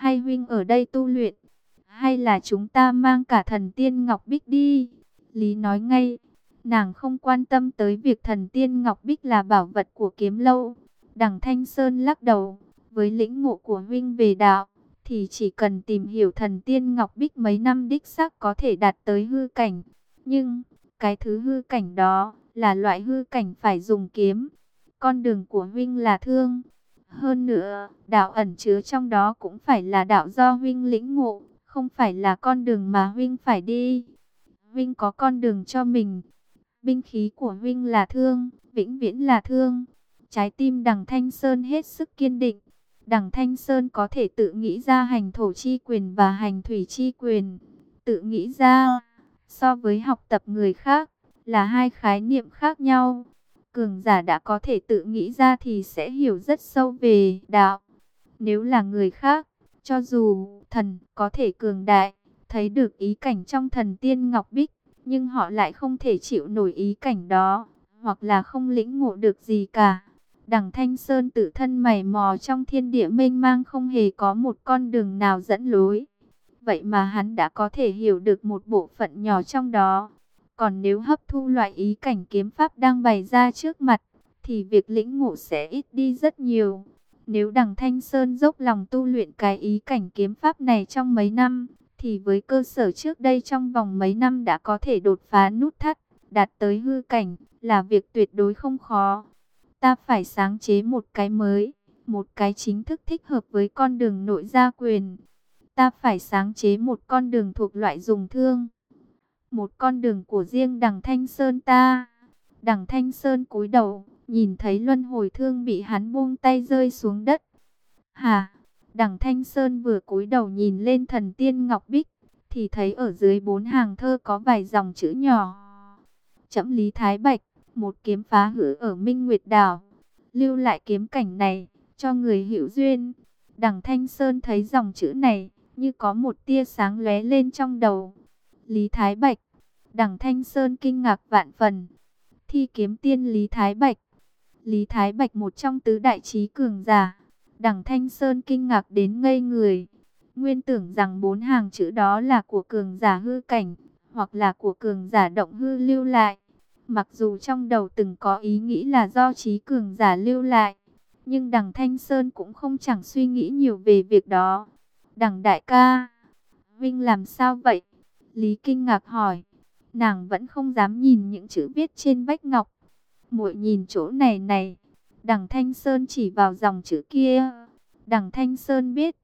hay huynh ở đây tu luyện, hay là chúng ta mang cả thần tiên Ngọc Bích đi? Lý nói ngay, nàng không quan tâm tới việc thần tiên Ngọc Bích là bảo vật của Kiếm Lâu. Đằng Thanh Sơn lắc đầu, với lĩnh ngộ của huynh về đạo, thì chỉ cần tìm hiểu thần tiên Ngọc Bích mấy năm đích xác có thể đạt tới hư cảnh. Nhưng, cái thứ hư cảnh đó, là loại hư cảnh phải dùng kiếm. Con đường của huynh là thương. Hơn nữa, đạo ẩn chứa trong đó cũng phải là đạo do huynh lĩnh ngộ, không phải là con đường mà huynh phải đi. Huynh có con đường cho mình. Binh khí của huynh là thương, vĩnh viễn là thương. Trái tim Đằng Thanh Sơn hết sức kiên định. Đằng Thanh Sơn có thể tự nghĩ ra hành thổ chi quyền và hành thủy chi quyền. Tự nghĩ ra, so với học tập người khác, là hai khái niệm khác nhau. Cường giả đã có thể tự nghĩ ra thì sẽ hiểu rất sâu về đạo. Nếu là người khác, cho dù thần có thể cường đại, thấy được ý cảnh trong thần tiên Ngọc Bích, nhưng họ lại không thể chịu nổi ý cảnh đó, hoặc là không lĩnh ngộ được gì cả. Đằng Thanh Sơn tự thân mày mò trong thiên địa mênh mang, không hề có một con đường nào dẫn lối. Vậy mà hắn đã có thể hiểu được một bộ phận nhỏ trong đó. Còn nếu hấp thu loại ý cảnh kiếm pháp đang bày ra trước mặt, thì việc lĩnh ngộ sẽ ít đi rất nhiều. Nếu Đằng Thanh Sơn dốc lòng tu luyện cái ý cảnh kiếm pháp này trong mấy năm, thì với cơ sở trước đây trong vòng mấy năm đã có thể đột phá nút thắt, đạt tới hư cảnh, là việc tuyệt đối không khó. Ta phải sáng chế một cái mới, một cái chính thức thích hợp với con đường nội gia quyền. Ta phải sáng chế một con đường thuộc loại dùng thương, một con đường của riêng Đằng Thanh Sơn ta. Đằng Thanh Sơn cúi đầu, nhìn thấy luân hồi thương bị hắn buông tay rơi xuống đất. Hả? Đằng Thanh Sơn vừa cúi đầu nhìn lên thần tiên Ngọc Bích, thì thấy ở dưới 4 hàng thơ có vài dòng chữ nhỏ. Trẫm Lý Thái Bạch, một kiếm phá hư ở Minh Nguyệt Đảo, lưu lại kiếm cảnh này cho người hữu duyên. Đằng Thanh Sơn thấy dòng chữ này, như có một tia sáng lóe lên trong đầu. Lý Thái Bạch. Đằng Thanh Sơn kinh ngạc vạn phần. Thi kiếm tiên Lý Thái Bạch. Lý Thái Bạch, một trong tứ đại chí cường giả. Đằng Thanh Sơn kinh ngạc đến ngây người. Nguyên tưởng rằng 4 hàng chữ đó là của cường giả hư cảnh, hoặc là của cường giả động hư lưu lại. Mặc dù trong đầu từng có ý nghĩ là do chí cường giả lưu lại, nhưng Đằng Thanh Sơn cũng không chẳng suy nghĩ nhiều về việc đó. Đằng đại ca, Vinh làm sao vậy? Lý kinh ngạc hỏi. Nàng vẫn không dám nhìn những chữ viết trên vách ngọc. Muội nhìn chỗ này này. Đằng Thanh Sơn chỉ vào dòng chữ kia. Đằng Thanh Sơn biết,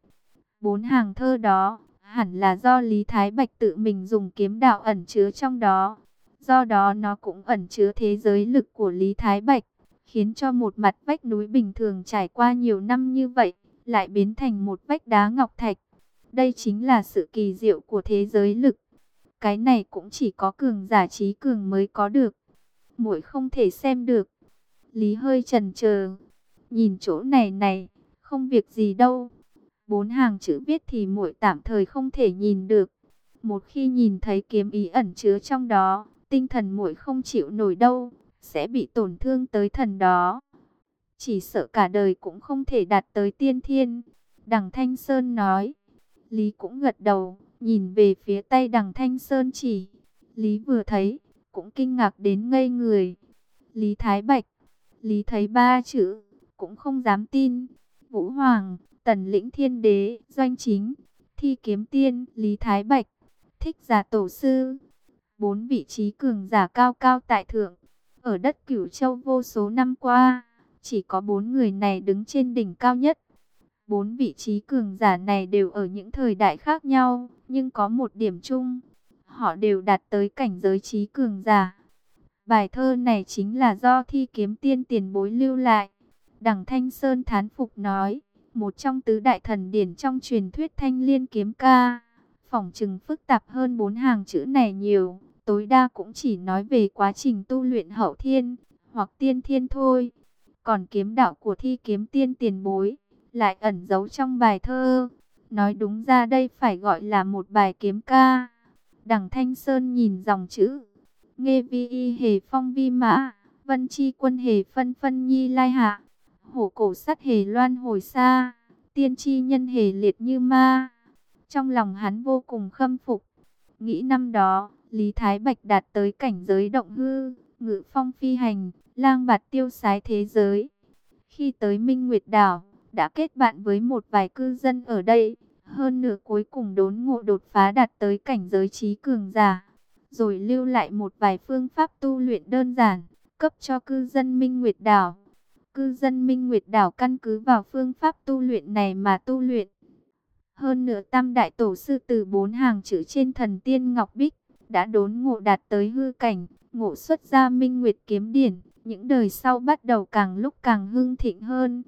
4 hàng thơ đó hẳn là do Lý Thái Bạch tự mình dùng kiếm đạo ẩn chứa trong đó. Do đó nó cũng ẩn chứa thế giới lực của Lý Thái Bạch, khiến cho một mặt vách núi bình thường trải qua nhiều năm như vậy, lại biến thành một vách đá ngọc thạch. Đây chính là sự kỳ diệu của thế giới lực. Cái này cũng chỉ có cường giả trí cường mới có được. Muội không thể xem được. Lý hơi chần chờ. Nhìn chỗ này này, không việc gì đâu. 4 hàng chữ viết thì muội tạm thời không thể nhìn được. Một khi nhìn thấy kiếm ý ẩn chứa trong đó, tinh thần muội không chịu nổi đâu, sẽ bị tổn thương tới thần đó. Chỉ sợ cả đời cũng không thể đạt tới tiên thiên. Đằng Thanh Sơn nói. Lý cũng gật đầu, nhìn về phía tay Đằng Thanh Sơn chỉ. Lý vừa thấy, cũng kinh ngạc đến ngây người. Lý Thái Bạch. Lý thấy 3 chữ, cũng không dám tin. Vũ Hoàng, Tần Lĩnh Thiên Đế, Doanh Chính, Thi Kiếm Tiên, Lý Thái Bạch, Thích Giả Tổ Sư. 4 vị trí cường giả cao cao tại thượng. Ở đất Cửu Châu vô số năm qua, chỉ có 4 người này đứng trên đỉnh cao nhất. 4 vị trí cường giả này đều ở những thời đại khác nhau, nhưng có một điểm chung. Họ đều đạt tới cảnh giới trí cường giả. Bài thơ này chính là do Thi Kiếm Tiên tiền bối lưu lại. Đằng Thanh Sơn thán phục nói, một trong tứ đại thần điển trong truyền thuyết Thanh Liên Kiếm Ca. Phỏng chừng phức tạp hơn 4 hàng chữ này nhiều, tối đa cũng chỉ nói về quá trình tu luyện hậu thiên, hoặc tiên thiên thôi. Còn kiếm đạo của Thi Kiếm Tiên tiền bối lại ẩn giấu trong bài thơ. Nói đúng ra đây phải gọi là một bài kiếm ca. Đằng Thanh Sơn nhìn dòng chữ. Nghe vi y hề phong vi mã, vân chi quân hề phân phân nhi lai hạ, hổ cổ sắt hề loan hồi xa, tiên chi nhân hề liệt như ma. Trong lòng hắn vô cùng khâm phục. Nghĩ năm đó, Lý Thái Bạch đạt tới cảnh giới động hư, ngự phong phi hành, lang bạt tiêu sái thế giới. Khi tới Minh Nguyệt Đảo, đã kết bạn với một vài cư dân ở đây. Hơn nữa cuối cùng đốn ngộ đột phá đạt tới cảnh giới trí cường giả. Rồi lưu lại một vài phương pháp tu luyện đơn giản, cấp cho cư dân Minh Nguyệt Đảo. Cư dân Minh Nguyệt Đảo căn cứ vào phương pháp tu luyện này mà tu luyện. Hơn nữa tam đại tổ sư từ 4 hàng chữ trên thần tiên Ngọc Bích, đã đốn ngộ đạt tới hư cảnh, ngộ xuất ra Minh Nguyệt kiếm điển. Những đời sau bắt đầu càng lúc càng hưng thịnh hơn.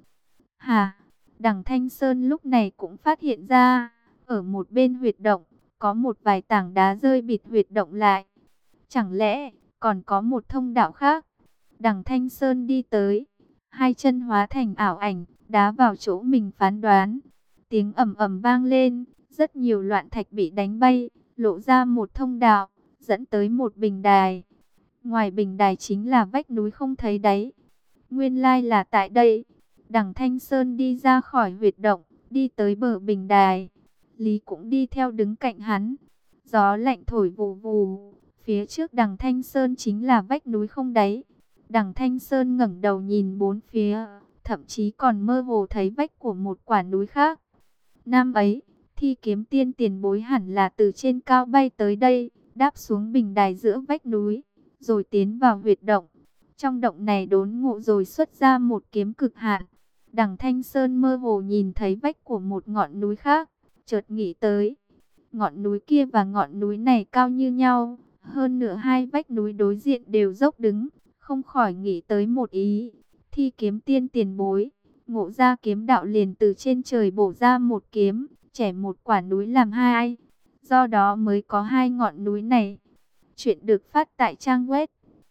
Đằng Thanh Sơn lúc này cũng phát hiện ra, ở một bên huyệt động, có một vài tảng đá rơi bịt huyệt động lại. Chẳng lẽ còn có một thông đạo khác? Đằng Thanh Sơn đi tới, hai chân hóa thành ảo ảnh, đá vào chỗ mình phán đoán. Tiếng ầm ầm vang lên, rất nhiều loạn thạch bị đánh bay, lộ ra một thông đạo, dẫn tới một bình đài. Ngoài bình đài chính là vách núi không thấy đáy. Nguyên lai là tại đây. Đằng Thanh Sơn đi ra khỏi huyệt động, đi tới bờ bình đài. Lý cũng đi theo đứng cạnh hắn. Gió lạnh thổi vù vù. Phía trước đằng Thanh Sơn chính là vách núi không đáy. Đằng Thanh Sơn ngẩng đầu nhìn bốn phía, thậm chí còn mơ hồ thấy vách của một quả núi khác. Năm ấy, Thi Kiếm Tiên tiền bối hẳn là từ trên cao bay tới đây, đáp xuống bình đài giữa vách núi, rồi tiến vào huyệt động. Trong động này đốn ngộ rồi xuất ra một kiếm cực hạn. Đằng Thanh Sơn mơ hồ nhìn thấy vách của một ngọn núi khác, chợt nghĩ tới, ngọn núi kia và ngọn núi này cao như nhau, hơn nữa hai vách núi đối diện đều dốc đứng, không khỏi nghĩ tới một ý. Thi Kiếm Tiên tiền bối, ngộ ra kiếm đạo liền từ trên trời bổ ra một kiếm, chẻ một quả núi làm hai, do đó mới có hai ngọn núi này. Chuyện được phát tại trang web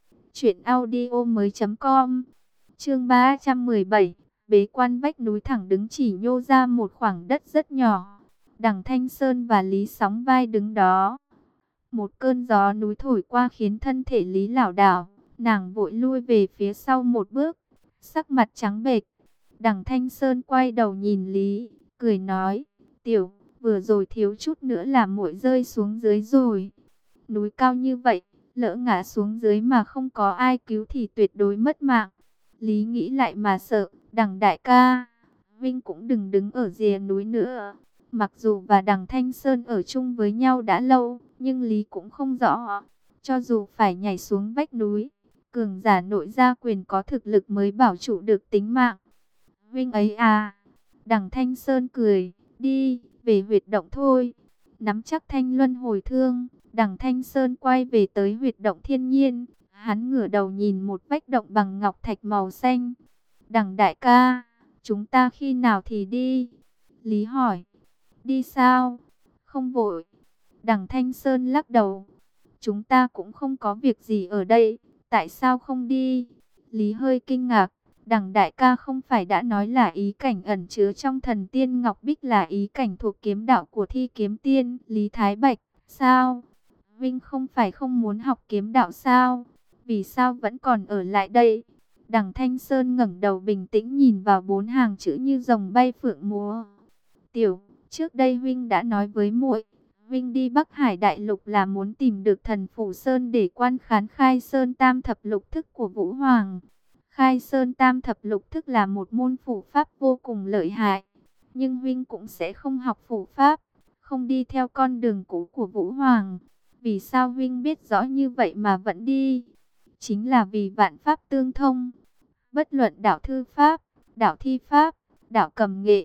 truyệnaudiomoi.com. Chương 317, bế quan vách núi thẳng đứng chỉ nhô ra một khoảng đất rất nhỏ. Đằng Thanh Sơn và Lý sóng vai đứng đó. Một cơn gió núi thổi qua khiến thân thể Lý lảo đảo, nàng vội lui về phía sau một bước, sắc mặt trắng bệch. Đằng Thanh Sơn quay đầu nhìn Lý, cười nói: "Tiểu, vừa rồi thiếu chút nữa là muội rơi xuống dưới rồi. Núi cao như vậy, lỡ ngã xuống dưới mà không có ai cứu thì tuyệt đối mất mạng." Lý nghĩ lại mà sợ, "Đằng đại ca, Vinh cũng đừng đứng ở rìa núi nữa." Mặc dù và đằng Thanh Sơn ở chung với nhau đã lâu, nhưng Lý cũng không rõ, cho dù phải nhảy xuống vách núi, cường giả nội gia quyền có thực lực mới bảo trụ được tính mạng. "Vinh ấy à?" Đằng Thanh Sơn cười, "Đi, về huyệt động thôi." Nắm chắc thanh luân hồi thương, đằng Thanh Sơn quay về tới huyệt động thiên nhiên. Hắn ngửa đầu nhìn một vách động bằng ngọc thạch màu xanh. "Đằng đại ca, chúng ta khi nào thì đi?" Lý hỏi. "Đi sao? Không vội." Đằng Thanh Sơn lắc đầu. "Chúng ta cũng không có việc gì ở đây, tại sao không đi?" Lý hơi kinh ngạc. "Đằng đại ca không phải đã nói là ý cảnh ẩn chứa trong thần tiên Ngọc Bích là ý cảnh thuộc kiếm đạo của Thi Kiếm Tiên Lý Thái Bạch, sao? Vinh không phải không muốn học kiếm đạo sao? Vì sao vẫn còn ở lại đây?" Đằng Thanh Sơn ngẩng đầu bình tĩnh nhìn vào 4 hàng chữ như rồng bay phượng múa. "Tiểu, trước đây Vinh đã nói với muội, Vinh đi Bắc Hải Đại Lục là muốn tìm được Thần Phủ Sơn để quan khán Khai Sơn Tam Thập Lục Thức của Vũ Hoàng. Khai Sơn Tam Thập Lục Thức là một môn phủ pháp vô cùng lợi hại, nhưng Vinh cũng sẽ không học phủ pháp, không đi theo con đường cũ của Vũ Hoàng. Vì sao Vinh biết rõ như vậy mà vẫn đi? Chính là vì vạn pháp tương thông. Bất luận đạo thư pháp, đạo thi pháp, đạo cầm nghệ,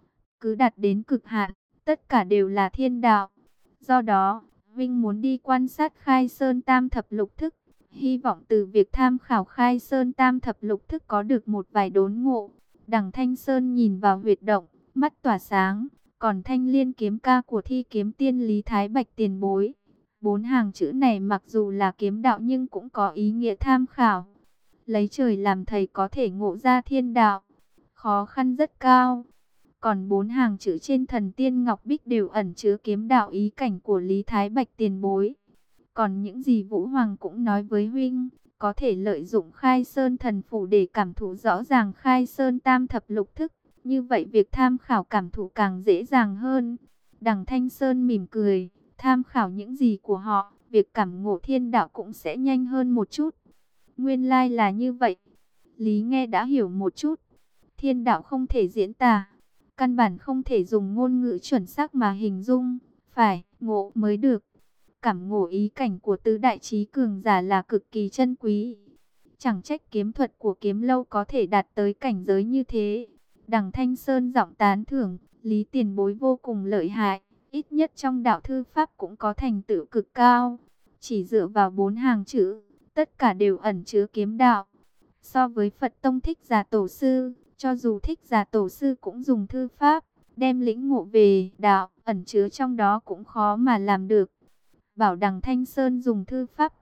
cứ đạt đến cực hạn, tất cả đều là thiên đạo. Do đó, Vinh muốn đi quan sát Khai Sơn Tam Thập Lục Thức, hy vọng từ việc tham khảo Khai Sơn Tam Thập Lục Thức có được một vài đốn ngộ." Đằng Thanh Sơn nhìn vào huyệt động, mắt tỏa sáng. "Còn Thanh Liên kiếm ca của Thi Kiếm Tiên Lý Thái Bạch tiền bối?" 4 hàng chữ này mặc dù là kiếm đạo nhưng cũng có ý nghĩa tham khảo. Lấy trời làm thầy có thể ngộ ra thiên đạo, khó khăn rất cao. Còn 4 hàng chữ trên thần tiên Ngọc Bích đều ẩn chứa kiếm đạo ý cảnh của Lý Thái Bạch tiền bối. Còn những gì Vũ Hoàng cũng nói với huynh, có thể lợi dụng Khai Sơn Thần Phủ để cảm thụ rõ ràng Khai Sơn Tam Thập Lục Thức, Như vậy việc tham khảo cảm thụ càng dễ dàng hơn. Đằng Thanh Sơn mỉm cười, tham khảo những gì của họ, việc cảm ngộ thiên đạo cũng sẽ nhanh hơn một chút. Nguyên lai là như vậy. Lý nghe đã hiểu một chút. Thiên đạo không thể diễn tả, căn bản không thể dùng ngôn ngữ chuẩn xác mà hình dung, phải ngộ mới được. Cảm ngộ ý cảnh của tứ đại trí cường giả là cực kỳ chân quý. Chẳng trách kiếm thuật của Kiếm Lâu có thể đạt tới cảnh giới như thế. Đằng Thanh Sơn giọng tán thưởng, Lý tiền bối vô cùng lợi hại, ít nhất trong đạo thư pháp cũng có thành tựu cực cao. Chỉ dựa vào 4 hàng chữ, tất cả đều ẩn chứa kiếm đạo. So với Phật Tông Thích Giả Tổ Sư, cho dù Thích Giả Tổ Sư cũng dùng thư pháp, đem lĩnh ngộ về đạo, ẩn chứa trong đó cũng khó mà làm được. Bảo đằng Thanh Sơn dùng thư pháp,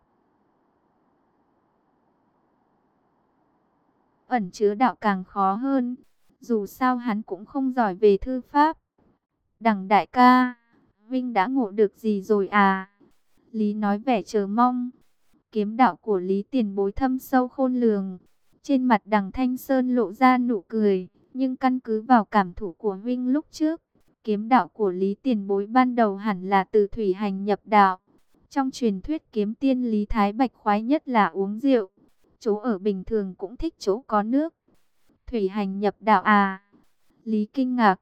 ẩn chứa đạo càng khó hơn. Dù sao hắn cũng không giỏi về thư pháp. Đằng đại ca, Vinh đã ngộ được gì rồi à? Lý nói vẻ chờ mong. Kiếm đạo của Lý tiền bối thâm sâu khôn lường. Trên mặt đằng Thanh Sơn lộ ra nụ cười. Nhưng căn cứ vào cảm thụ của Vinh lúc trước, kiếm đạo của Lý tiền bối ban đầu hẳn là từ thủy hành nhập đạo. Trong truyền thuyết kiếm tiên Lý Thái Bạch khoái nhất là uống rượu. Chỗ ở bình thường cũng thích chỗ có nước. Thủy hành nhập đạo à? Lý kinh ngạc.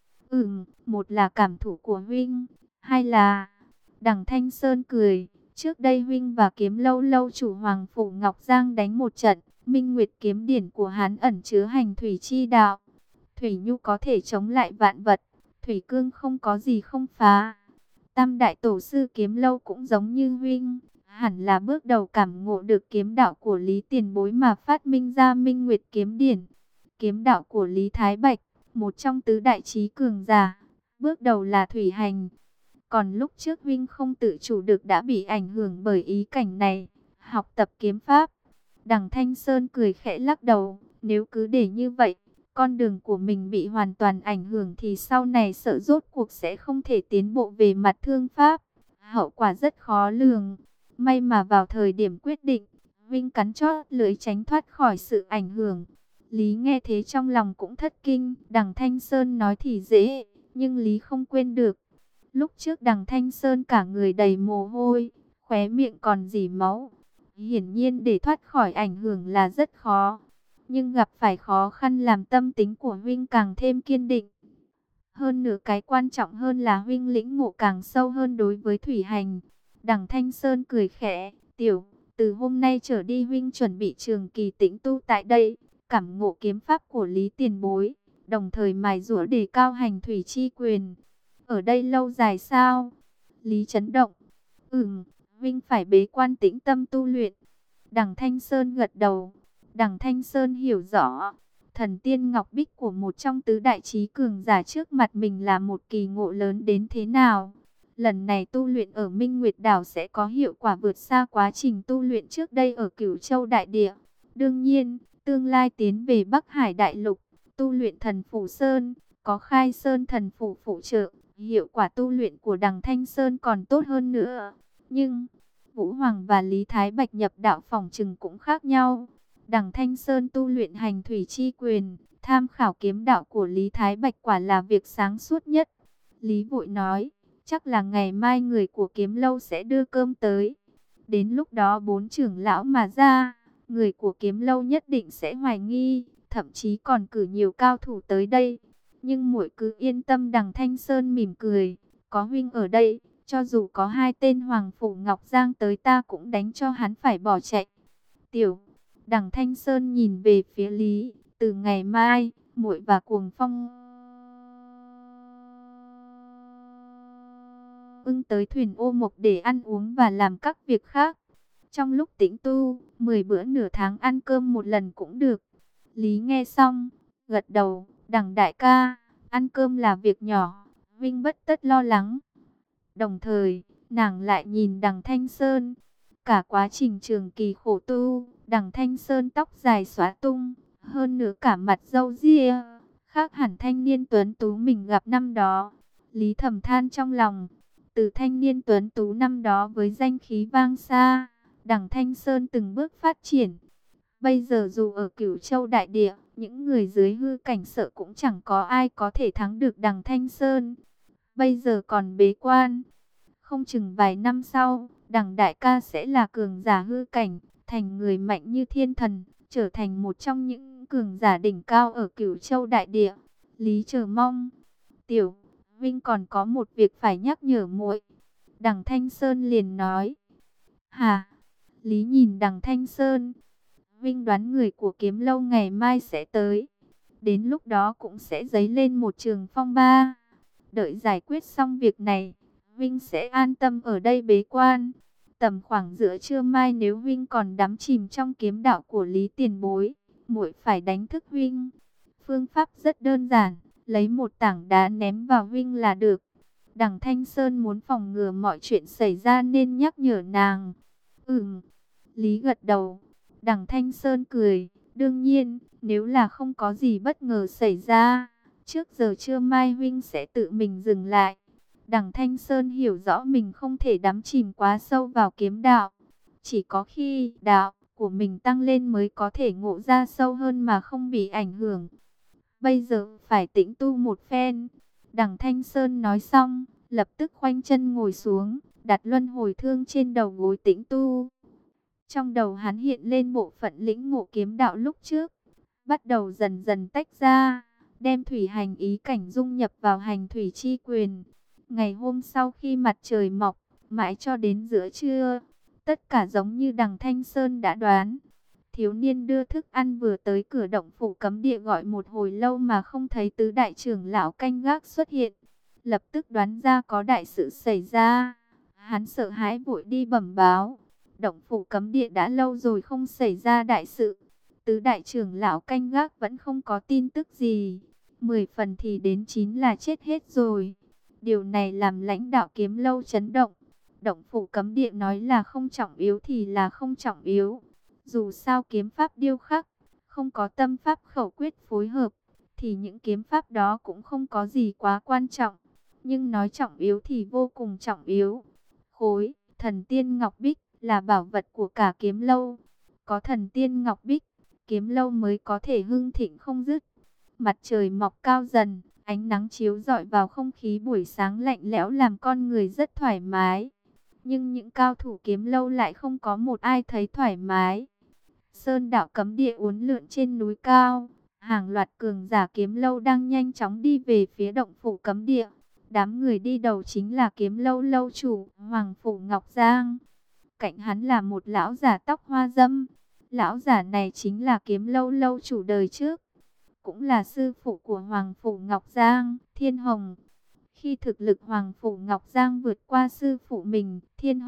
Một là cảm thụ của Huynh, hai là... Đằng Thanh Sơn cười. Trước đây Huynh và Kiếm Lâu lâu chủ Hoàng Phủ Ngọc Giang đánh một trận. Minh Nguyệt kiếm điển của hắn ẩn chứa hành thủy chi đạo. Thủy nhu có thể chống lại vạn vật. Thủy cương không có gì không phá. Tam đại tổ sư Kiếm Lâu cũng giống như Huynh, hẳn là bước đầu cảm ngộ được kiếm đạo của Lý tiền bối mà phát minh ra Minh Nguyệt kiếm điển. Kiếm đạo của Lý Thái Bạch, một trong tứ đại trí cường giả, bước đầu là thủy hành. Còn lúc trước Vinh không tự chủ được đã bị ảnh hưởng bởi ý cảnh này, học tập kiếm pháp. Đằng Thanh Sơn cười khẽ lắc đầu, nếu cứ để như vậy, con đường của mình bị hoàn toàn ảnh hưởng thì sau này sợ rốt cuộc sẽ không thể tiến bộ về mặt thương pháp. Hậu quả rất khó lường. May mà vào thời điểm quyết định, Vinh cắn chót lưỡi tránh thoát khỏi sự ảnh hưởng. Lý nghe thế trong lòng cũng thất kinh. Đằng Thanh Sơn nói thì dễ, nhưng Lý không quên được. Lúc trước đằng Thanh Sơn cả người đầy mồ hôi, khóe miệng còn rỉ máu. Hiển nhiên để thoát khỏi ảnh hưởng là rất khó. Nhưng gặp phải khó khăn làm tâm tính của Huynh càng thêm kiên định. Hơn nữa cái quan trọng hơn là Huynh lĩnh ngộ càng sâu hơn đối với thủy hành. Đằng Thanh Sơn cười khẽ, tiểu, từ hôm nay trở đi Huynh chuẩn bị trường kỳ tĩnh tu tại đây, cảm ngộ kiếm pháp của Lý tiền bối, đồng thời mài giũa đề cao hành thủy chi quyền. Ở đây lâu dài sao? Lý chấn động. Huynh phải bế quan tĩnh tâm tu luyện. Đằng Thanh Sơn gật đầu. Đằng Thanh Sơn hiểu rõ, thần tiên ngọc bích của một trong tứ đại trí cường giả trước mặt mình là một kỳ ngộ lớn đến thế nào. Lần này tu luyện ở Minh Nguyệt Đảo sẽ có hiệu quả vượt xa quá trình tu luyện trước đây ở Cửu Châu Đại Địa. Đương nhiên, tương lai tiến về Bắc Hải Đại Lục, tu luyện Thần Phủ Sơn, có Khai Sơn Thần Phủ phụ trợ, hiệu quả tu luyện của đằng Thanh Sơn còn tốt hơn nữa. Nhưng, Vũ Hoàng và Lý Thái Bạch nhập đạo phỏng chừng cũng khác nhau. Đằng Thanh Sơn tu luyện hành thủy chi quyền, tham khảo kiếm đạo của Lý Thái Bạch quả là việc sáng suốt nhất. Lý vội nói, chắc là ngày mai người của Kiếm Lâu sẽ đưa cơm tới. Đến lúc đó 4 trưởng lão mà ra, người của Kiếm Lâu nhất định sẽ hoài nghi, thậm chí còn cử nhiều cao thủ tới đây. Nhưng muội cứ yên tâm. Đằng Thanh Sơn mỉm cười, có Huynh ở đây, cho dù có 2 tên Hoàng Phủ Ngọc Giang tới ta cũng đánh cho hắn phải bỏ chạy. Tiểu, đằng Thanh Sơn nhìn về phía Lý, từ ngày mai, muội và Cuồng Phong ưng tới thuyền Ô Mộc để ăn uống và làm các việc khác. Trong lúc tĩnh tu, 10 bữa nửa tháng ăn cơm một lần cũng được. Lý nghe xong, gật đầu, đằng đại ca, ăn cơm là việc nhỏ, Vinh bất tất lo lắng. Đồng thời, nàng lại nhìn đằng Thanh Sơn. Cả quá trình trường kỳ khổ tu, đằng Thanh Sơn tóc dài xóa tung, hơn nữa cả mặt râu ria, khác hẳn thanh niên tuấn tú mình gặp năm đó. Lý thầm than trong lòng, từ thanh niên tuấn tú năm đó với danh khí vang xa, đằng Thanh Sơn từng bước phát triển. Bây giờ dù ở Cửu Châu đại địa, những người dưới hư cảnh sợ cũng chẳng có ai có thể thắng được Đằng Thanh Sơn. Bây giờ còn bế quan, không chừng vài năm sau, Đằng đại ca sẽ là cường giả hư cảnh, thành người mạnh như thiên thần, trở thành một trong những cường giả đỉnh cao ở Cửu Châu đại địa. Lý chờ mong. Tiểu Vinh còn có một việc phải nhắc nhở muội. Đằng Thanh Sơn liền nói. Hả? Lý nhìn Đằng Thanh Sơn. Vinh đoán người của Kiếm Lâu ngày mai sẽ tới. Đến lúc đó cũng sẽ dấy lên một trường phong ba. Đợi giải quyết xong việc này, Vinh sẽ an tâm ở đây bế quan. Tầm khoảng giữa trưa mai nếu Vinh còn đắm chìm trong kiếm đạo của Lý tiền bối, muội phải đánh thức Vinh. Phương pháp rất đơn giản, lấy một tảng đá ném vào Vinh là được. Đằng Thanh Sơn muốn phòng ngừa mọi chuyện xảy ra nên nhắc nhở nàng. Lý gật đầu. Đằng Thanh Sơn cười. Đương nhiên, nếu là không có gì bất ngờ xảy ra, trước giờ trưa mai Vinh sẽ tự mình dừng lại. Đằng Thanh Sơn hiểu rõ mình không thể đắm chìm quá sâu vào kiếm đạo. Chỉ có khi đạo của mình tăng lên mới có thể ngộ ra sâu hơn mà không bị ảnh hưởng. Bây giờ phải tĩnh tu một phen. Đằng Thanh Sơn nói xong, lập tức khoanh chân ngồi xuống, đặt luân hồi thương trên đầu gối tĩnh tu. Trong đầu hắn hiện lên bộ phận lĩnh ngộ kiếm đạo lúc trước, bắt đầu dần dần tách ra, đem thủy hành ý cảnh dung nhập vào hành thủy chi quyền. Ngày hôm sau khi mặt trời mọc, mãi cho đến giữa trưa, tất cả giống như Đằng Thanh Sơn đã đoán. Thiếu niên đưa thức ăn vừa tới cửa động phủ cấm địa gọi một hồi lâu mà không thấy tứ đại trưởng lão canh gác xuất hiện. Lập tức đoán ra có đại sự xảy ra. Hắn sợ hãi vội đi bẩm báo. Động phủ cấm địa đã lâu rồi không xảy ra đại sự. Tứ đại trưởng lão canh gác vẫn không có tin tức gì. 10 phần thì đến 9 là chết hết rồi. Điều này làm lãnh đạo Kiếm Lâu chấn động. Động phủ cấm địa nói là không trọng yếu thì là không trọng yếu. Dù sao kiếm pháp điêu khắc, không có tâm pháp khẩu quyết phối hợp, thì những kiếm pháp đó cũng không có gì quá quan trọng. Nhưng nói trọng yếu thì vô cùng trọng yếu. Khối thần tiên ngọc bích là bảo vật của cả Kiếm Lâu. Có thần tiên ngọc bích, Kiếm Lâu mới có thể hưng thịnh không dứt. Mặt trời mọc cao dần, ánh nắng chiếu rọi vào không khí buổi sáng lạnh lẽo làm con người rất thoải mái. Nhưng những cao thủ Kiếm Lâu lại không có một ai thấy thoải mái. Sơn đạo cấm địa uốn lượn trên núi cao, hàng loạt cường giả Kiếm Lâu đang nhanh chóng đi về phía động phủ cấm địa. Đám người đi đầu chính là Kiếm Lâu lâu chủ Hoàng Phủ Ngọc Giang. Cạnh hắn là một lão giả tóc hoa dâm. Lão giả này chính là Kiếm Lâu lâu chủ đời trước, cũng là sư phụ của Hoàng Phủ Ngọc Giang, Thiên Hồng. Khi thực lực Hoàng Phủ Ngọc Giang vượt qua sư phụ mình,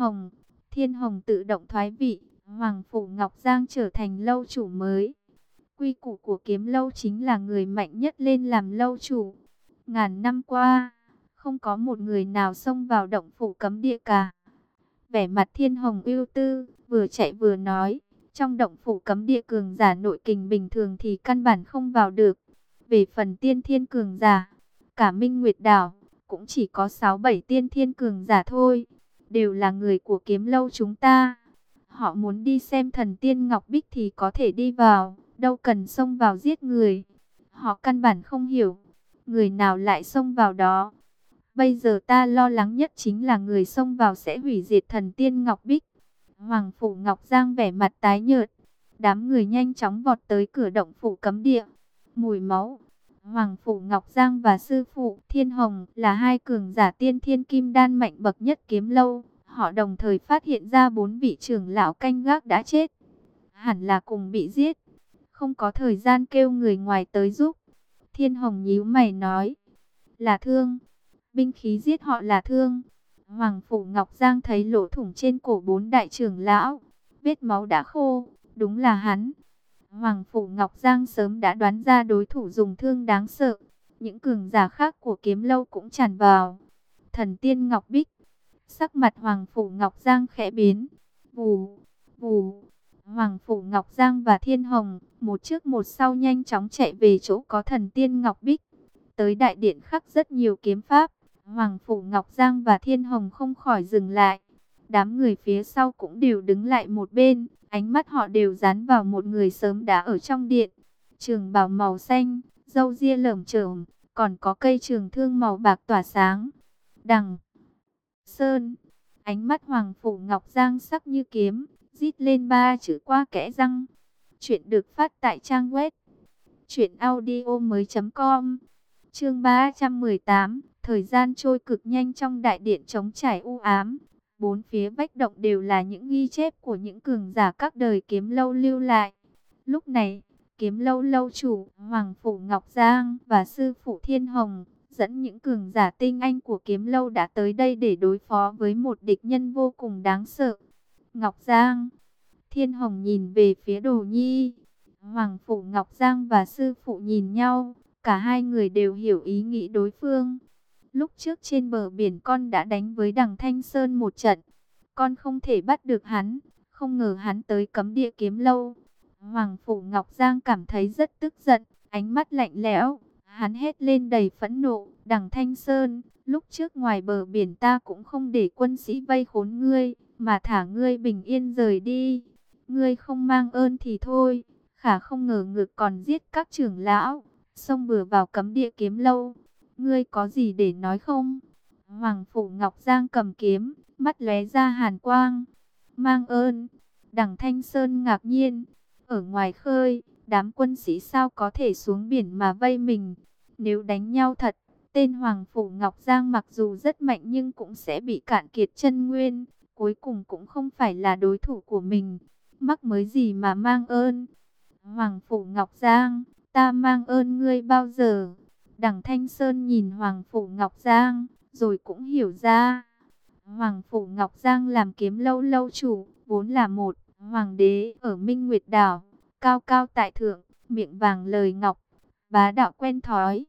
Thiên Hồng tự động thoái vị, Hoàng Phủ Ngọc Giang trở thành lâu chủ mới. Quy củ của Kiếm Lâu chính là người mạnh nhất lên làm lâu chủ. Ngàn năm qua, không có một người nào xông vào động phủ cấm địa cả. Vẻ mặt Thiên Hồng ưu tư, vừa chạy vừa nói, trong động phủ cấm địa cường giả nội kình bình thường thì căn bản không vào được. Về phần tiên thiên cường giả, cả Minh Nguyệt Đảo cũng chỉ có 6-7 tiên thiên cường giả thôi, đều là người của Kiếm Lâu chúng ta. Họ muốn đi xem thần tiên Ngọc Bích thì có thể đi vào, đâu cần xông vào giết người. Họ căn bản không hiểu, người nào lại xông vào đó. Bây giờ ta lo lắng nhất chính là người xông vào sẽ hủy diệt thần tiên Ngọc Bích. Hoàng Phủ Ngọc Giang vẻ mặt tái nhợt. Đám người nhanh chóng vọt tới cửa động phủ cấm địa. Mùi máu. Hoàng Phủ Ngọc Giang và sư phụ Thiên Hồng là hai cường giả tiên thiên kim đan mạnh bậc nhất Kiếm Lâu. Họ đồng thời phát hiện ra 4 vị trưởng lão canh gác đã chết. Hẳn là cùng bị giết. Không có thời gian kêu người ngoài tới giúp. Thiên Hồng nhíu mày nói. Là thương. Binh khí giết họ là thương. Hoàng Phủ Ngọc Giang thấy lỗ thủng trên cổ 4 đại trưởng lão. Vết máu đã khô. Đúng là hắn. Hoàng Phủ Ngọc Giang sớm đã đoán ra đối thủ dùng thương đáng sợ. Những cường giả khác của Kiếm Lâu cũng tràn vào. Thần tiên Ngọc Bích. Sắc mặt Hoàng Phủ Ngọc Giang khẽ biến. Vù, vù. Hoàng Phủ Ngọc Giang và Thiên Hồng, một trước một sau nhanh chóng chạy về chỗ có thần tiên Ngọc Bích. Tới đại điện khắc rất nhiều kiếm pháp. Hoàng Phủ Ngọc Giang và Thiên Hồng không khỏi dừng lại. Đám người phía sau cũng đều đứng lại một bên, Ánh mắt họ đều dán vào một người sớm đã ở trong điện. Trường bào màu xanh, râu ria lởm chởm, còn có cây trường thương màu bạc tỏa sáng. Đằng Sơn, ánh mắt Hoàng Phủ Ngọc Giang sắc như kiếm, rít lên ba chữ qua kẽ răng. Chuyện được phát tại trang web truyệnaudiomoi.com. Chương 318, thời gian trôi cực nhanh trong đại điện trống trải u ám. Bốn phía vách động đều là những ghi chép của những cường giả các đời Kiếm Lâu lưu lại. Lúc này, Kiếm Lâu lâu chủ Hoàng Phủ Ngọc Giang và sư phụ Thiên Hồng dẫn những cường giả tinh anh của Kiếm Lâu đã tới đây để đối phó với một địch nhân vô cùng đáng sợ. Ngọc Giang, Thiên Hồng nhìn về phía Đồ Nhi. Hoàng Phủ Ngọc Giang và sư phụ nhìn nhau, cả hai người đều hiểu ý nghĩ đối phương. Lúc trước trên bờ biển con đã đánh với Đằng Thanh Sơn một trận, con không thể bắt được hắn, không ngờ hắn tới cấm địa Kiếm Lâu. Hoàng Phủ Ngọc Giang cảm thấy rất tức giận, ánh mắt lạnh lẽo, hắn hét lên đầy phẫn nộ, Đằng Thanh Sơn, lúc trước ngoài bờ biển ta cũng không để quân sĩ vây khốn ngươi, mà thả ngươi bình yên rời đi. Ngươi không mang ơn thì thôi, khả không ngờ ngược còn giết các trưởng lão, xông bừa vào cấm địa Kiếm Lâu. Ngươi có gì để nói không? Hoàng Phủ Ngọc Giang cầm kiếm, mắt lóe ra hàn quang. Mang ơn? Đằng Thanh Sơn ngạc nhiên. Ở ngoài khơi, đám quân sĩ sao có thể xuống biển mà vây mình? Nếu đánh nhau thật, tên Hoàng Phủ Ngọc Giang mặc dù rất mạnh nhưng cũng sẽ bị cạn kiệt chân nguyên. Cuối cùng cũng không phải là đối thủ của mình. Mắc mới gì mà mang ơn? Hoàng Phủ Ngọc Giang, ta mang ơn ngươi bao giờ? Đằng Thanh Sơn nhìn Hoàng Phủ Ngọc Giang, rồi cũng hiểu ra. Hoàng Phủ Ngọc Giang làm Kiếm Lâu lâu chủ, vốn là một hoàng đế ở Minh Nguyệt Đảo, cao cao tại thượng, miệng vàng lời ngọc, bá đạo quen thói.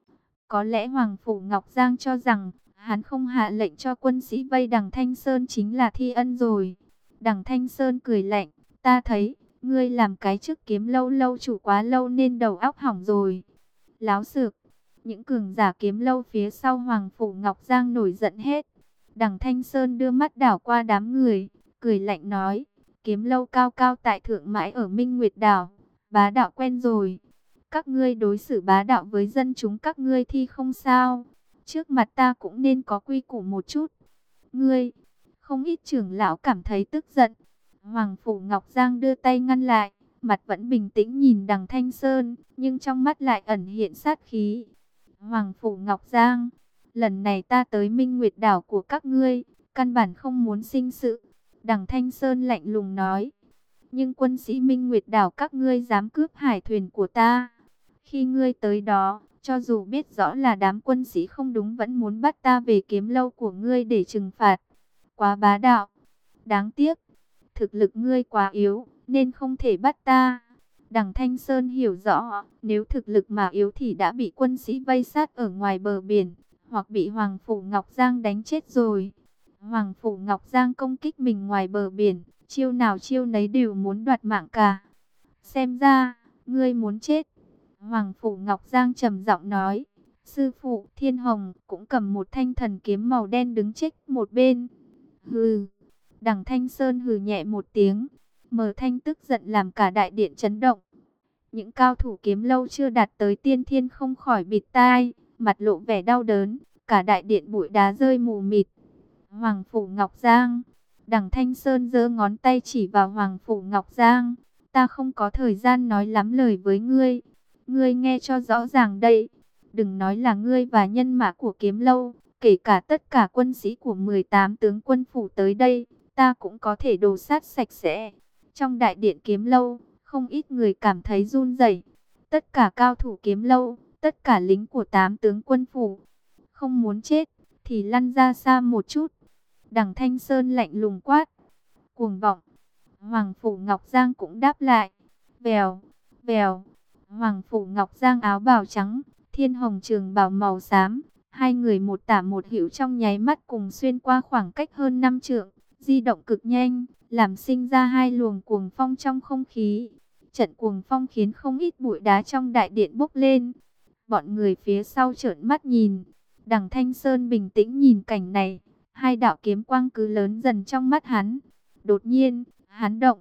Có lẽ Hoàng Phủ Ngọc Giang cho rằng, hắn không hạ lệnh cho quân sĩ vây Đằng Thanh Sơn chính là thi ân rồi. Đằng Thanh Sơn cười lạnh, ta thấy, ngươi làm cái chức Kiếm Lâu lâu chủ quá lâu nên đầu óc hỏng rồi. Láo xược, những cường giả Kiếm Lâu phía sau Hoàng Phủ Ngọc Giang nổi giận hết. Đằng Thanh Sơn đưa mắt đảo qua đám người, cười lạnh nói, Kiếm Lâu cao cao tại thượng mãi ở Minh Nguyệt Đảo, bá đạo quen rồi. Các ngươi đối xử bá đạo với dân chúng các ngươi thì không sao, trước mặt ta cũng nên có quy củ một chút. Ngươi, không ít trưởng lão cảm thấy tức giận. Hoàng Phủ Ngọc Giang đưa tay ngăn lại, mặt vẫn bình tĩnh nhìn Đằng Thanh Sơn, nhưng trong mắt lại ẩn hiện sát khí. Hoàng Phủ Ngọc Giang, lần này ta tới Minh Nguyệt Đảo của các ngươi, căn bản không muốn sinh sự. Đằng Thanh Sơn lạnh lùng nói, nhưng quân sĩ Minh Nguyệt Đảo các ngươi dám cướp hải thuyền của ta. Khi ngươi tới đó, cho dù biết rõ là đám quân sĩ không đúng vẫn muốn bắt ta về Kiếm Lâu của ngươi để trừng phạt. Quá bá đạo, đáng tiếc, thực lực ngươi quá yếu, nên không thể bắt ta. Đằng Thanh Sơn hiểu rõ, nếu thực lực mà yếu thì đã bị quân sĩ vây sát ở ngoài bờ biển, hoặc bị Hoàng Phủ Ngọc Giang đánh chết rồi. Hoàng Phủ Ngọc Giang công kích mình ngoài bờ biển, chiêu nào chiêu nấy đều muốn đoạt mạng cả. Xem ra, ngươi muốn chết. Hoàng Phủ Ngọc Giang trầm giọng nói, sư phụ Thiên Hồng cũng cầm một thanh thần kiếm màu đen đứng chết một bên. Hừ. Đằng Thanh Sơn hừ nhẹ một tiếng, Mờ Thanh tức giận làm cả đại điện chấn động. Những cao thủ Kiếm Lâu chưa đạt tới tiên thiên không khỏi bịt tai, mặt lộ vẻ đau đớn, cả đại điện bụi đá rơi mù mịt. Hoàng Phủ Ngọc Giang, Đằng Thanh Sơn giơ ngón tay chỉ vào Hoàng Phủ Ngọc Giang, ta không có thời gian nói lắm lời với ngươi, ngươi nghe cho rõ ràng đây, đừng nói là ngươi và nhân mã của Kiếm Lâu, kể cả tất cả quân sĩ của 18 tướng quân phủ tới đây, ta cũng có thể đồ sát sạch sẽ. Trong đại điện Kiếm Lâu, không ít người cảm thấy run rẩy. Tất cả cao thủ Kiếm Lâu, tất cả lính của 8 tướng quân phủ, không muốn chết thì lăn ra xa một chút. Đằng Thanh Sơn lạnh lùng quát, cuồng vọng. Hoàng Phủ Ngọc Giang cũng đáp lại, vèo, vèo. Hoàng Phủ Ngọc Giang áo bào trắng, Thiên Hồng trường bào màu xám, hai người một tả một hữu trong nháy mắt cùng xuyên qua khoảng cách hơn 5 trượng, di động cực nhanh, làm sinh ra hai luồng cuồng phong trong không khí. Trận cuồng phong khiến không ít bụi đá trong đại điện bốc lên. Bọn người phía sau trợn mắt nhìn. Đằng Thanh Sơn bình tĩnh nhìn cảnh này. Hai đạo kiếm quang cứ lớn dần trong mắt hắn. Đột nhiên, hắn động.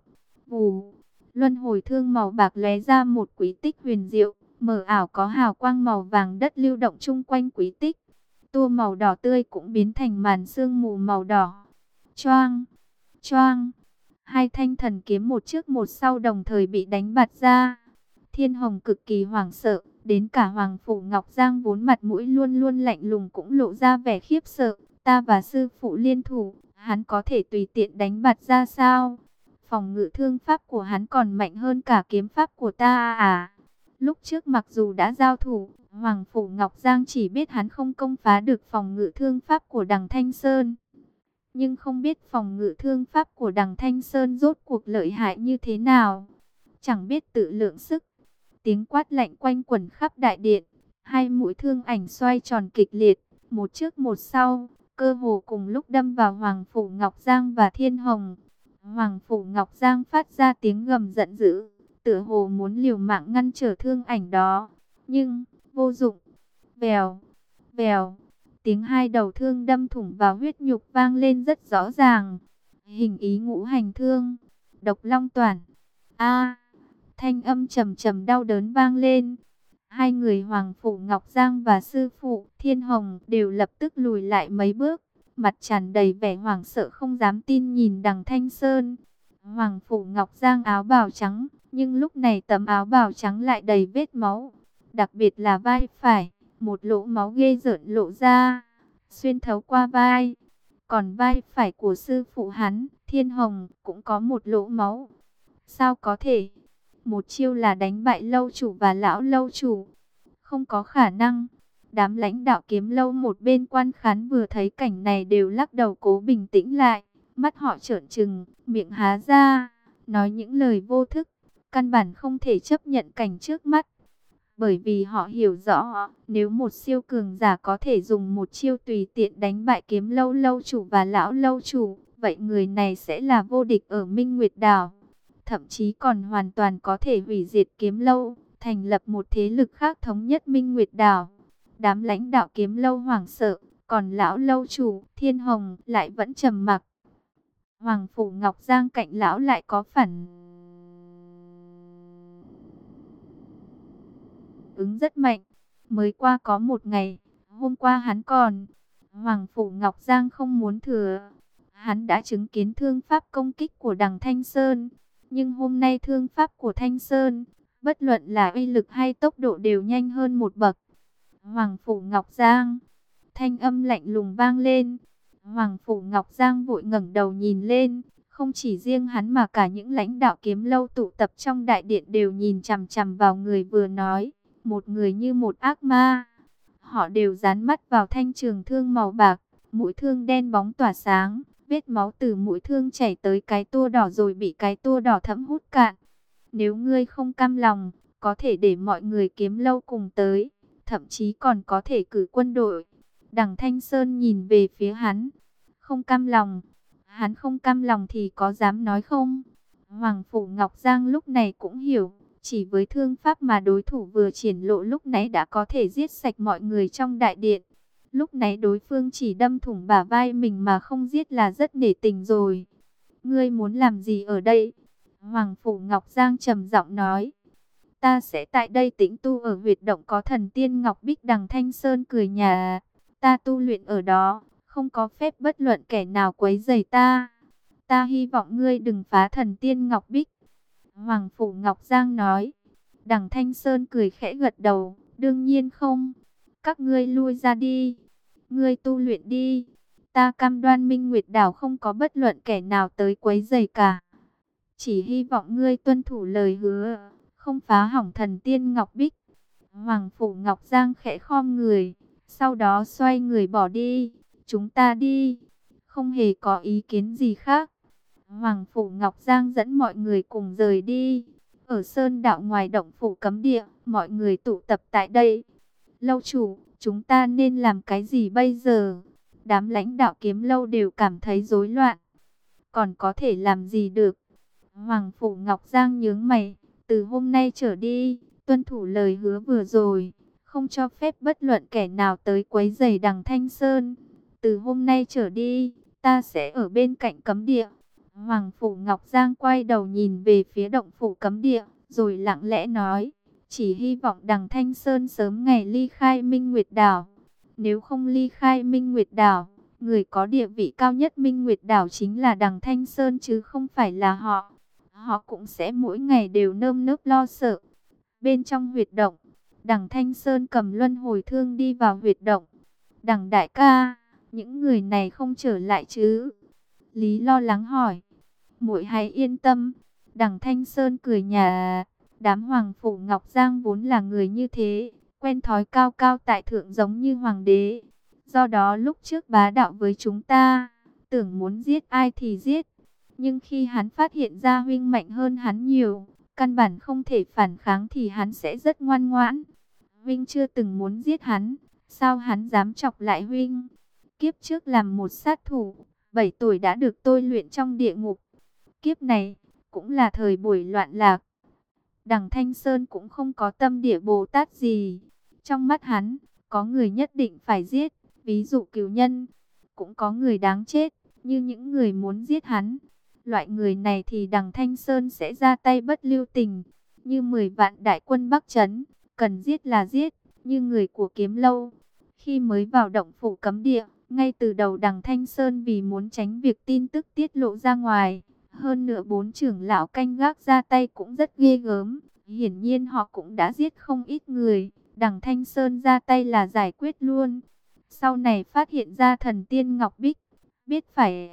Vù, luân hồi thương màu bạc lóe ra một quý tích huyền diệu, mờ ảo có hào quang màu vàng đất lưu động chung quanh quý tích. Tua màu đỏ tươi cũng biến thành màn sương mù màu đỏ. Choang, choang, hai thanh thần kiếm một trước một sau đồng thời bị đánh bật ra. Thiên Hồng cực kỳ hoảng sợ, đến cả Hoàng Phủ Ngọc Giang vốn mặt mũi luôn luôn lạnh lùng cũng lộ ra vẻ khiếp sợ. Ta và sư phụ liên thủ, hắn có thể tùy tiện đánh bật ra sao? Phòng ngự thương pháp của hắn còn mạnh hơn cả kiếm pháp của ta à? Lúc trước mặc dù đã giao thủ, Hoàng Phủ Ngọc Giang chỉ biết hắn không công phá được phòng ngự thương pháp của Đằng Thanh Sơn. Nhưng không biết phòng ngự thương pháp của Đằng Thanh Sơn rốt cuộc lợi hại như thế nào. Chẳng biết tự lượng sức. Tiếng quát lạnh quanh quẩn khắp đại điện. Hai mũi thương ảnh xoay tròn kịch liệt, một trước một sau, cơ hồ cùng lúc đâm vào Hoàng Phủ Ngọc Giang và Thiên Hồng. Hoàng Phủ Ngọc Giang phát ra tiếng gầm giận dữ, tựa hồ muốn liều mạng ngăn trở thương ảnh đó. Nhưng, vô dụng. Vèo, vèo, tiếng hai đầu thương đâm thủng vào huyết nhục vang lên rất rõ ràng. Hình ý ngũ hành thương, độc long toản. A, thanh âm trầm trầm đau đớn vang lên. Hai người Hoàng Phủ Ngọc Giang và sư phụ Thiên Hồng đều lập tức lùi lại mấy bước, mặt tràn đầy vẻ hoảng sợ không dám tin nhìn Đằng Thanh Sơn. Hoàng Phủ Ngọc Giang áo bào trắng, nhưng lúc này tấm áo bào trắng lại đầy vết máu, đặc biệt là vai phải, một lỗ máu ghê rợn lộ ra, xuyên thấu qua vai. Còn vai phải của sư phụ hắn, Thiên Hồng, cũng có một lỗ máu. Sao có thể? Một chiêu là đánh bại lâu chủ và lão lâu chủ. Không có khả năng. Đám lãnh đạo kiếm lâu một bên quan khán vừa thấy cảnh này đều lắc đầu cố bình tĩnh lại. Mắt họ trợn trừng, miệng há ra, nói những lời vô thức. Căn bản không thể chấp nhận cảnh trước mắt. Bởi vì họ hiểu rõ, nếu một siêu cường giả có thể dùng một chiêu tùy tiện đánh bại kiếm lâu lâu chủ và lão lâu chủ, vậy người này sẽ là vô địch ở Minh Nguyệt Đảo. Thậm chí còn hoàn toàn có thể hủy diệt kiếm lâu, thành lập một thế lực khác thống nhất Minh Nguyệt Đảo. Đám lãnh đạo kiếm lâu hoảng sợ, còn lão lâu chủ, Thiên Hồng, lại vẫn trầm mặc. Hoàng Phủ Ngọc Giang cạnh lão lại có phản ứng rất mạnh. Mới qua có một ngày, hôm qua hắn còn... Hoàng Phủ Ngọc Giang không muốn thừa. Hắn đã chứng kiến thương pháp công kích của Đằng Thanh Sơn. Nhưng hôm nay thương pháp của Thanh Sơn, bất luận là uy lực hay tốc độ đều nhanh hơn một bậc. Hoàng Phủ Ngọc Giang, thanh âm lạnh lùng vang lên. Hoàng Phủ Ngọc Giang vội ngẩng đầu nhìn lên. Không chỉ riêng hắn mà cả những lãnh đạo kiếm lâu tụ tập trong đại điện đều nhìn chằm chằm vào người vừa nói. Một người như một ác ma. Họ đều dán mắt vào thanh trường thương màu bạc, mũi thương đen bóng tỏa sáng. Vết máu từ mũi thương chảy tới cái tua đỏ rồi bị cái tua đỏ thẫm hút cạn. Nếu ngươi không cam lòng, có thể để mọi người kiếm lâu cùng tới. Thậm chí còn có thể cử quân đội. Đằng Thanh Sơn nhìn về phía hắn. Không cam lòng. Hắn không cam lòng thì có dám nói không? Hoàng Phủ Ngọc Giang lúc này cũng hiểu. Chỉ với thương pháp mà đối thủ vừa triển lộ lúc nãy đã có thể giết sạch mọi người trong đại điện. Lúc nãy đối phương chỉ đâm thủng bả vai mình mà không giết là rất nể tình rồi. Ngươi muốn làm gì ở đây? Hoàng Phủ Ngọc Giang trầm giọng nói. Ta sẽ tại đây tĩnh tu ở huyệt động có thần tiên Ngọc Bích. Đằng Thanh Sơn cười nhạt. Ta tu luyện ở đó, không có phép bất luận kẻ nào quấy rầy ta. Ta hy vọng ngươi đừng phá thần tiên Ngọc Bích. Hoàng Phủ Ngọc Giang nói. Đằng Thanh Sơn cười khẽ gật đầu. Đương nhiên không. Các ngươi lui ra đi. Ngươi tu luyện đi. Ta cam đoan Minh Nguyệt Đảo không có bất luận kẻ nào tới quấy rầy cả. Chỉ hy vọng ngươi tuân thủ lời hứa, không phá hỏng thần tiên Ngọc Bích. Hoàng Phủ Ngọc Giang khẽ khom người, sau đó xoay người bỏ đi. Chúng ta đi. Không hề có ý kiến gì khác. Hoàng Phủ Ngọc Giang dẫn mọi người cùng rời đi. Ở sơn đạo ngoài động phủ cấm địa, mọi người tụ tập tại đây. Lâu chủ, chúng ta nên làm cái gì bây giờ? Đám lãnh đạo kiếm lâu đều cảm thấy rối loạn. Còn có thể làm gì được? Hoàng Phủ Ngọc Giang nhướng mày. Từ hôm nay trở đi, tuân thủ lời hứa vừa rồi. Không cho phép bất luận kẻ nào tới quấy rầy Đằng Thanh Sơn. Từ hôm nay trở đi, ta sẽ ở bên cạnh cấm địa. Hoàng Phủ Ngọc Giang quay đầu nhìn về phía động phủ cấm địa, rồi lặng lẽ nói, chỉ hy vọng Đằng Thanh Sơn sớm ngày ly khai Minh Nguyệt Đảo. Nếu không ly khai Minh Nguyệt Đảo, người có địa vị cao nhất Minh Nguyệt Đảo chính là Đằng Thanh Sơn chứ không phải là họ. Họ cũng sẽ mỗi ngày đều nơm nớp lo sợ. Bên trong huyệt động, Đằng Thanh Sơn cầm luân hồi thương đi vào huyệt động. Đằng đại ca, những người này không trở lại chứ? Lý lo lắng hỏi. Muội hãy yên tâm. Đằng Thanh Sơn cười nhạt. Đám Hoàng Phủ Ngọc Giang vốn là người như thế, quen thói cao cao tại thượng giống như hoàng đế. Do đó lúc trước bá đạo với chúng ta, tưởng muốn giết ai thì giết. Nhưng khi hắn phát hiện ra huynh mạnh hơn hắn nhiều, căn bản không thể phản kháng thì hắn sẽ rất ngoan ngoãn. Huynh chưa từng muốn giết hắn, sao hắn dám chọc lại huynh? Kiếp trước làm một sát thủ, 7 tuổi đã được tôi luyện trong địa ngục. Kiếp này, cũng là thời buổi loạn lạc. Đằng Thanh Sơn cũng không có tâm địa Bồ Tát gì. Trong mắt hắn, có người nhất định phải giết, ví dụ cửu nhân. Cũng có người đáng chết, như những người muốn giết hắn. Loại người này thì Đằng Thanh Sơn sẽ ra tay bất lưu tình. Như 10 vạn đại quân Bắc Trấn, cần giết là giết, như người của Kiếm Lâu. Khi mới vào động phủ cấm địa, ngay từ đầu Đằng Thanh Sơn vì muốn tránh việc tin tức tiết lộ ra ngoài. Hơn nữa 4 trưởng lão canh gác ra tay cũng rất ghê gớm. Hiển nhiên họ cũng đã giết không ít người. Đằng Thanh Sơn ra tay là giải quyết luôn. Sau này phát hiện ra thần tiên Ngọc Bích, biết phải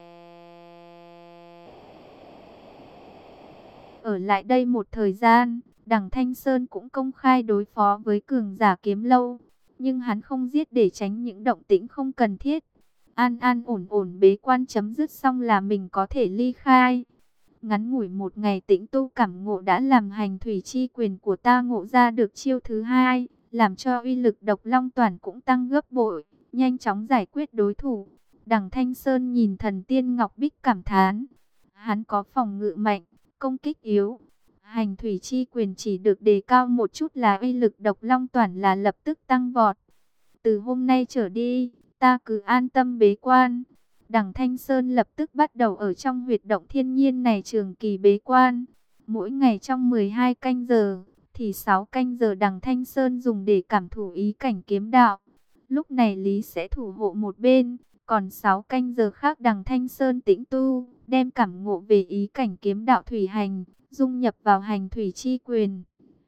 ở lại đây một thời gian. Đằng Thanh Sơn cũng công khai đối phó với cường giả Kiếm Lâu. Nhưng hắn không giết để tránh những động tĩnh không cần thiết. An an ổn ổn bế quan chấm dứt xong là mình có thể ly khai. Ngắn ngủi một ngày tĩnh tu cảm ngộ đã làm hành thủy chi quyền của ta ngộ ra được chiêu thứ hai, làm cho uy lực độc long toàn cũng tăng gấp bội, nhanh chóng giải quyết đối thủ. Đằng Thanh Sơn nhìn thần tiên Ngọc Bích cảm thán, hắn có phòng ngự mạnh, công kích yếu. Hành thủy chi quyền chỉ được đề cao một chút là uy lực độc long toàn là lập tức tăng vọt. Từ hôm nay trở đi, ta cứ an tâm bế quan. Đằng Thanh Sơn lập tức bắt đầu ở trong huyệt động thiên nhiên này trường kỳ bế quan. Mỗi ngày trong 12 canh giờ, thì 6 canh giờ Đằng Thanh Sơn dùng để cảm thụ ý cảnh kiếm đạo. Lúc này Lý sẽ thủ hộ một bên, còn 6 canh giờ khác Đằng Thanh Sơn tĩnh tu, đem cảm ngộ về ý cảnh kiếm đạo thủy hành, dung nhập vào hành thủy chi quyền.